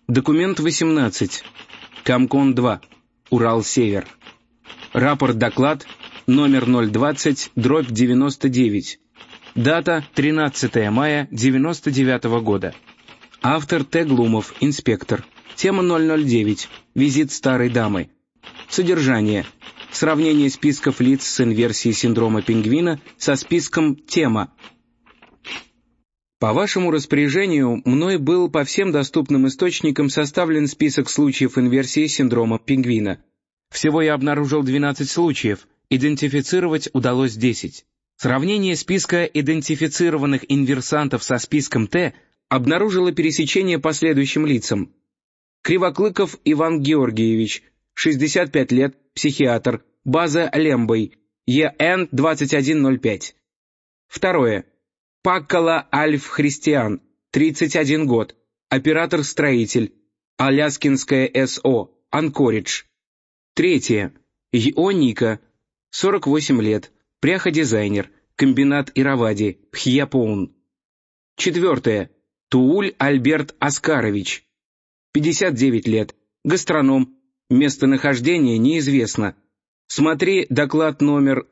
Документ 18. Комкон-2. Урал-Север. Рапорт-доклад номер 020/99. Дата 13 мая 99 года. Автор Т. Глумов, инспектор. Тема 009. Визит старой дамы. Содержание. Сравнение списков лиц с инверсией синдрома пингвина со списком «Тема». По вашему распоряжению, мной был по всем доступным источникам составлен список случаев инверсии синдрома пингвина. Всего я обнаружил 12 случаев, идентифицировать удалось 10. Сравнение списка идентифицированных инверсантов со списком Т обнаружило пересечение по следующим лицам. Кривоклыков Иван Георгиевич, 65 лет, психиатр, база Лембой, ЕН 2105. Второе. Паккала Альф Христиан, 31 год, оператор-строитель, Аляскинская СО, Анкоридж. Третье. Йо Ника, 48 лет, пряходизайнер, комбинат Иравади, Пхьяпоун. Четвертое. Тууль Альберт Оскарович, 59 лет, гастроном, местонахождение неизвестно. Смотри доклад номер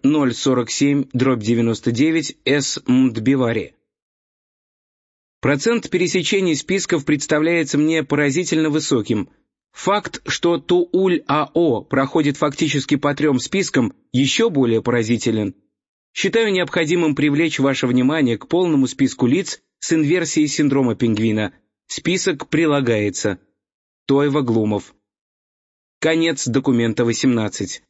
047/99 С. Мдбивари. Процент пересечений списков представляется мне поразительно высоким. Факт, что Тууль АО проходит фактически по 3 спискам, еще более поразителен. Считаю необходимым привлечь ваше внимание к полному списку лиц с инверсией синдрома пингвина. Список прилагается. Тойва Глумов. Конец документа 18.